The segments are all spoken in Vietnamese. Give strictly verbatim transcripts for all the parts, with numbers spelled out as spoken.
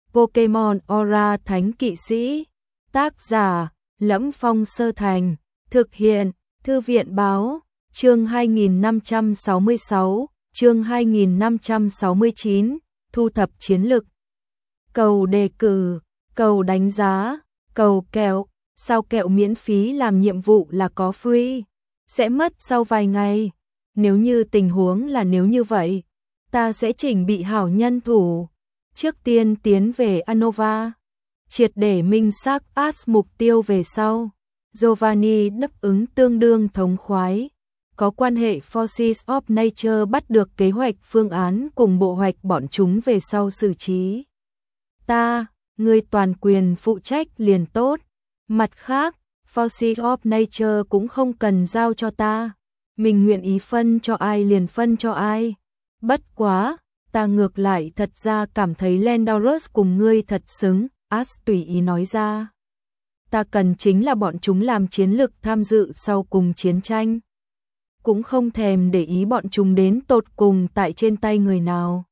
Pokemon Aura Thánh Kỵ Sĩ. Tác giả: Lẫm Phong Sơ Thành. Thực hiện: Thư viện Báo. Chương hai nghìn năm trăm sáu mươi sáu, chương hai nghìn năm trăm sáu mươi chín, thu thập chiến lực. Cầu đề cử, cầu đánh giá, cầu kẹo, sao kẹo miễn phí làm nhiệm vụ là có free, sẽ mất sau vài ngày. Nếu như tình huống là nếu như vậy, ta sẽ chỉnh bị hảo nhân thủ. Trước tiên tiến về Unova, triệt để minh xác Ash mục tiêu về sau. Giovanni đáp ứng tương đương thống khoái. Có quan hệ Forces of Nature bắt được kế hoạch phương án cùng bộ hoạch bọn chúng về sau xử trí. Ta, người toàn quyền phụ trách liền tốt. Mặt khác, Forces of Nature cũng không cần giao cho ta. Mình nguyện ý phân cho ai liền phân cho ai. Bất quá, ta ngược lại thật ra cảm thấy Landorus cùng ngươi thật xứng, Ash tùy ý nói ra. Ta cần chính là bọn chúng làm chiến lực tham dự sau cùng chiến tranh. Cũng không thèm để ý bọn chúng đến tột cùng tại trên tay người nào.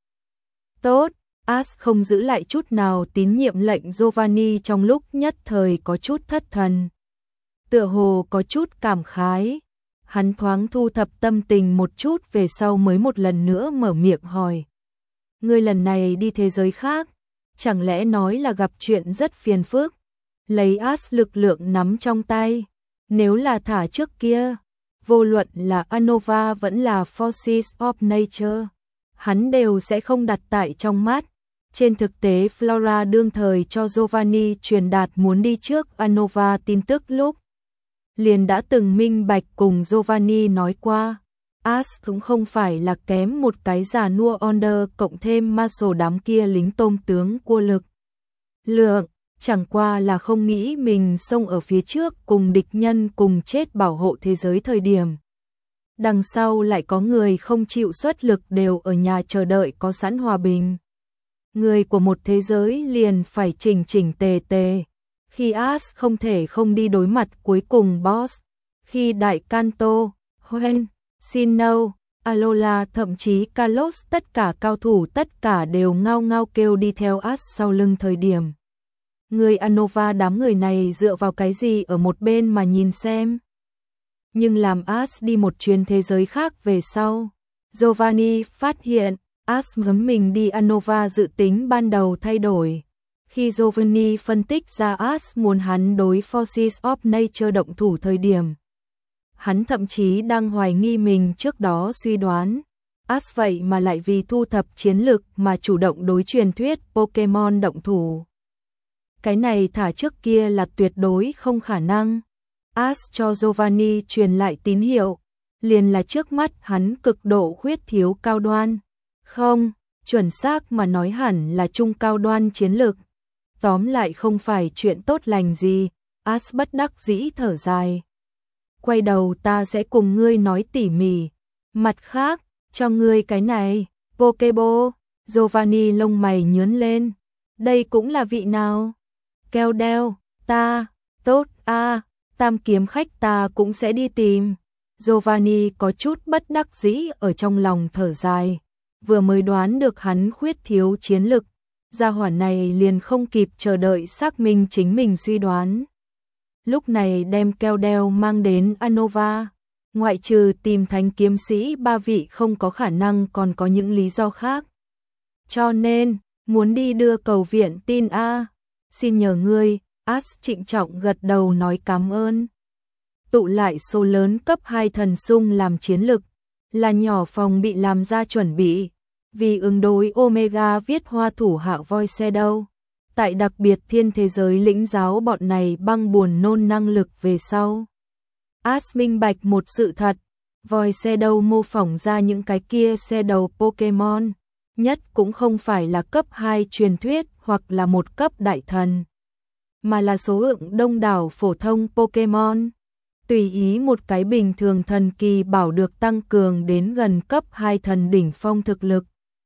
Tốt, Ash không giữ lại chút nào tín nhiệm lệnh Giovanni trong lúc nhất thời có chút thất thần. Tựa hồ có chút cảm khái. Hắn thoáng thu thập tâm tình một chút về sau mới một lần nữa mở miệng hỏi. Ngươi lần này đi thế giới khác, chẳng lẽ nói là gặp chuyện rất phiền phức? Lấy Ash lực lượng nắm trong tay, nếu là thả trước kia, vô luận là Unova vẫn là Forces of Nature, hắn đều sẽ không đặt tại trong mắt. Trên thực tế Flora đương thời cho Giovanni truyền đạt muốn đi trước Unova tin tức lúc liền đã từng minh bạch cùng Giovanni nói qua. Ash cũng không phải là kém một cái già nua Onder cộng thêm Marshall đám kia lính tôm tướng cua lực lượng, chẳng qua là không nghĩ mình xông ở phía trước cùng địch nhân cùng chết bảo hộ thế giới thời điểm. Đằng sau lại có người không chịu xuất lực đều ở nhà chờ đợi có sẵn hòa bình. Người của một thế giới liền phải chỉnh chỉnh tề tề. Khi Ash không thể không đi đối mặt cuối cùng boss, khi Đại Kanto, Hoenn, Sinnoh, Alola thậm chí Kalos tất cả cao thủ tất cả đều ngao ngao kêu đi theo Ash sau lưng thời điểm. Người Unova đám người này dựa vào cái gì ở một bên mà nhìn xem. Nhưng làm Ash đi một chuyến thế giới khác về sau, Giovanni phát hiện Ash giống mình đi Unova dự tính ban đầu thay đổi. Khi Giovanni phân tích ra Ash muốn hắn đối Forces of Nature động thủ thời điểm, hắn thậm chí đang hoài nghi mình trước đó suy đoán. Ash vậy mà lại vì thu thập chiến lực mà chủ động đối truyền thuyết Pokemon động thủ. Cái này thả trước kia là tuyệt đối không khả năng. Ash cho Giovanni truyền lại tín hiệu, liền là trước mắt hắn cực độ khuyết thiếu cao đoan. Không, chuẩn xác mà nói hẳn là trung cao đoan chiến lực. Tóm lại không phải chuyện tốt lành gì, Ash bất đắc dĩ thở dài. Quay đầu ta sẽ cùng ngươi nói tỉ mỉ. Mặt khác, cho ngươi cái này, Pokeball. Giovanni lông mày nhướng lên. Đây cũng là vị nào? Keo đeo, ta, tốt a, à, tam kiếm khách ta cũng sẽ đi tìm. Giovanni có chút bất đắc dĩ ở trong lòng thở dài. Vừa mới đoán được hắn khuyết thiếu chiến lực, gia hỏa này liền không kịp chờ đợi xác minh chính mình suy đoán. Lúc này đem keo đeo mang đến Unova, ngoại trừ tìm thánh kiếm sĩ ba vị không có khả năng còn có những lý do khác. Cho nên, muốn đi đưa cầu viện tin a. Xin nhờ ngươi, Ash trịnh trọng gật đầu nói cảm ơn. Tụ lại số lớn cấp hai thần sung làm chiến lực, là nhỏ phòng bị làm ra chuẩn bị, vì ứng đối Omega viết hoa thủ hạ Voiceshadow. Tại đặc biệt thiên thế giới lĩnh giáo bọn này băng buồn nôn năng lực về sau. Ash minh bạch một sự thật, Voiceshadow mô phỏng ra những cái kia xe đầu Pokemon, nhất cũng không phải là cấp hai truyền thuyết hoặc là một cấp đại thần, mà là số lượng đông đảo phổ thông Pokemon. Tùy ý một cái bình thường thần kỳ bảo được tăng cường đến gần cấp hai thần đỉnh phong thực lực.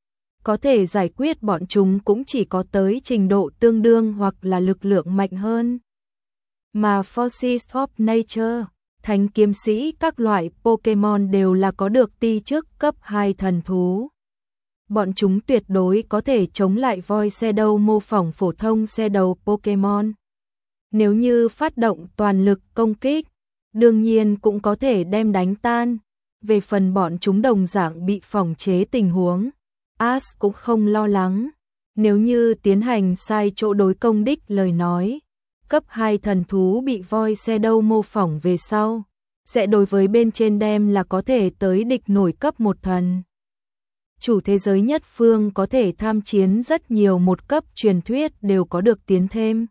Có thể giải quyết bọn chúng cũng chỉ có tới trình độ tương đương hoặc là lực lượng mạnh hơn. Mà Forces of Nature, thánh kiếm sĩ các loại Pokemon đều là có được ti chức cấp hai thần thú. bọn chúng tuyệt đối có thể chống lại Void Shadow mô phỏng phổ thông Shadow Pokemon. Nếu như phát động toàn lực công kích, đương nhiên cũng có thể đem đánh tan. Về phần bọn chúng đồng dạng bị phòng chế tình huống, Ash cũng không lo lắng. Nếu như tiến hành sai chỗ đối công đích lời nói, cấp hai thần thú bị Void Shadow mô phỏng về sau, sẽ đối với bên trên đem là có thể tới địch nổi cấp một thần. Chủ thế giới nhất phương có thể tham chiến rất nhiều một cấp truyền thuyết đều có được tiến thêm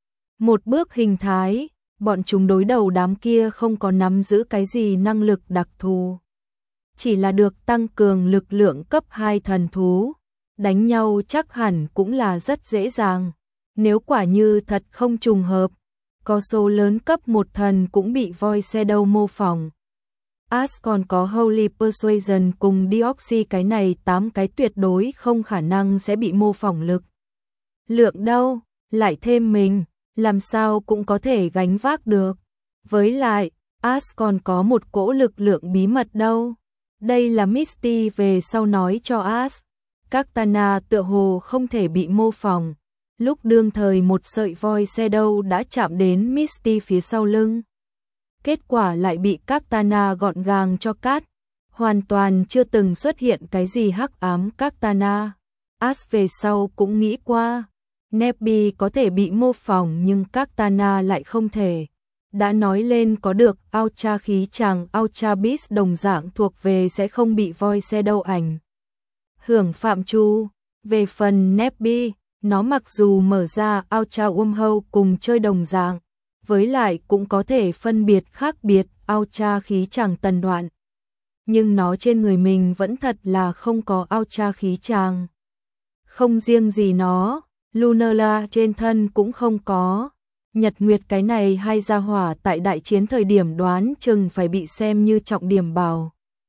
một bước hình thái, bọn chúng đối đầu đám kia không có nắm giữ cái gì năng lực đặc thù. Chỉ là được tăng cường lực lượng cấp hai thần thú, đánh nhau chắc hẳn cũng là rất dễ dàng. Nếu quả như thật không trùng hợp, có số lớn cấp một thần cũng bị Void Shadow mô phỏng. Ash còn có Holy Persuasion cùng Deoxy, cái này tám cái tuyệt đối không khả năng sẽ bị mô phỏng lực lượng đâu, lại thêm mình, làm sao cũng có thể gánh vác được. Với lại, Ash còn có một cỗ lực lượng bí mật đâu. Đây là Misty về sau nói cho Ash. Các Tana tựa hồ không thể bị mô phỏng. Lúc đương thời một sợi Void Shadow đã chạm đến Misty phía sau lưng. Kết quả lại bị các Tana gọn gàng cho cắt. Hoàn toàn chưa từng xuất hiện cái gì hắc ám các Tana. Ash về sau cũng nghĩ qua. Nebby có thể bị mô phỏng nhưng các Tana lại không thể. Đã nói lên có được Ultra khí tràng Ultra Beast đồng dạng thuộc về sẽ không bị Void Shadow ảnh hưởng phạm trù. Về phần Nebby, nó mặc dù mở ra Ultra Wormhole cùng chơi đồng dạng, với lại cũng có thể phân biệt khác biệt Ultra khí tràng tần đoạn. Nhưng nó trên người mình vẫn thật là không có Ultra khí tràng. Không riêng gì nó, Lunala trên thân cũng không có. Nhật Nguyệt cái này hai gia hỏa tại đại chiến thời điểm đoán chừng phải bị xem như trọng điểm bảo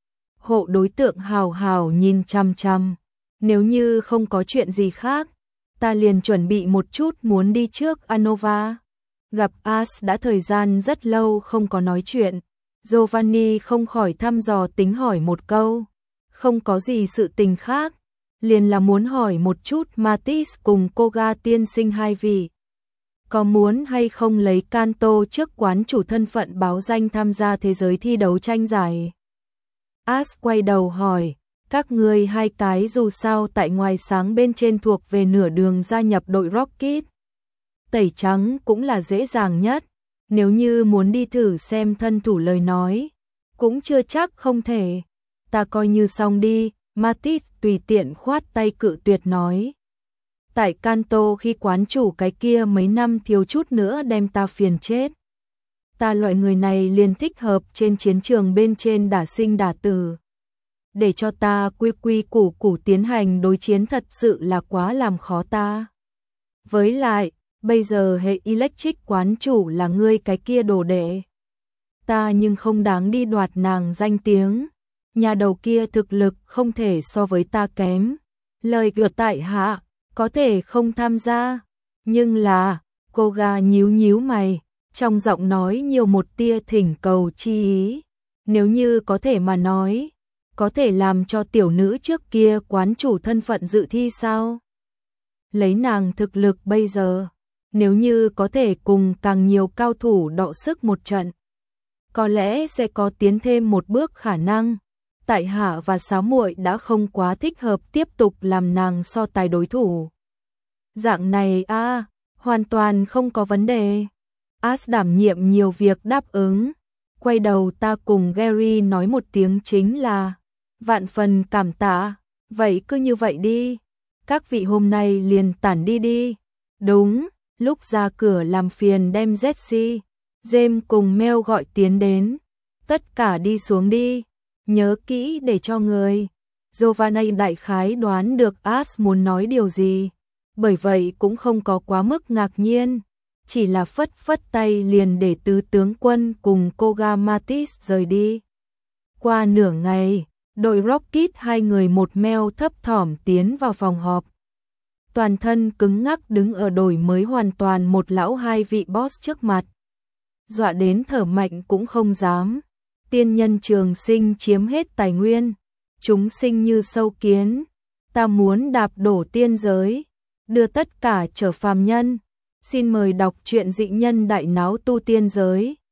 hộ đối tượng hào hào nhìn chăm chăm. Nếu như không có chuyện gì khác, ta liền chuẩn bị một chút muốn đi trước Anova. Gặp Ash đã thời gian rất lâu không có nói chuyện, Giovanni không khỏi thăm dò tính hỏi một câu. Không có gì sự tình khác, liền là muốn hỏi một chút Matisse cùng Koga tiên sinh hai vị. Có muốn hay không lấy Kanto trước quán chủ thân phận báo danh tham gia thế giới thi đấu tranh giải? Ash quay đầu hỏi, các ngươi hai cái dù sao tại ngoài sáng bên trên thuộc về nửa đường gia nhập đội Rocket. Tẩy trắng cũng là dễ dàng nhất, nếu như muốn đi thử xem thân thủ lời nói, cũng chưa chắc không thể. Ta coi như xong đi, Matisse tùy tiện khoát tay cự tuyệt nói. Tại Kanto khi quán chủ cái kia mấy năm thiếu chút nữa đem ta phiền chết. Ta loại người này liền thích hợp trên chiến trường bên trên đả sinh đả tử. Để cho ta quy quy củ củ tiến hành đối chiến thật sự là quá làm khó ta. Với lại, bây giờ hệ Electric quán chủ là ngươi cái kia đồ đệ. Ta nhưng không đáng đi đoạt nàng danh tiếng. Nhà đầu kia thực lực không thể so với ta kém. Lời gợt tại hạ, có thể không tham gia. Nhưng là, cô gà nhíu nhíu mày, trong giọng nói nhiều một tia thỉnh cầu chi ý. Nếu như có thể mà nói, có thể làm cho tiểu nữ trước kia quán chủ thân phận dự thi sao? Lấy nàng thực lực bây giờ, nếu như có thể cùng càng nhiều cao thủ đọ sức một trận, có lẽ sẽ có tiến thêm một bước khả năng. Tại hạ và Sáo muội đã không quá thích hợp tiếp tục làm nàng so tài đối thủ. Dạng này a, à, hoàn toàn không có vấn đề. Ash đảm nhiệm nhiều việc đáp ứng. Quay đầu ta cùng Gary nói một tiếng chính là vạn phần cảm tạ. Vậy cứ như vậy đi. Các vị hôm nay liền tản đi đi. Đúng, lúc ra cửa làm phiền đem Jesse, James cùng Mel gọi tiến đến. Tất cả đi xuống đi. Nhớ kỹ để cho người. Giovanni đại khái đoán được Ash muốn nói điều gì. Bởi vậy cũng không có quá mức ngạc nhiên. Chỉ là phất phất tay liền để tứ tướng quân cùng Koga Matisse rời đi. Qua nửa ngày, đội Rocket hai người một meo thấp thỏm tiến vào phòng họp. Toàn thân cứng ngắc đứng ở đổi mới hoàn toàn một lão hai vị boss trước mặt. Dọa đến thở mạnh cũng không dám. Tiên nhân trường sinh chiếm hết tài nguyên. Chúng sinh như sâu kiến. ta muốn đạp đổ tiên giới, đưa tất cả trở phàm nhân. Xin mời đọc truyện Dị Nhân Đại Náo Tu Tiên Giới.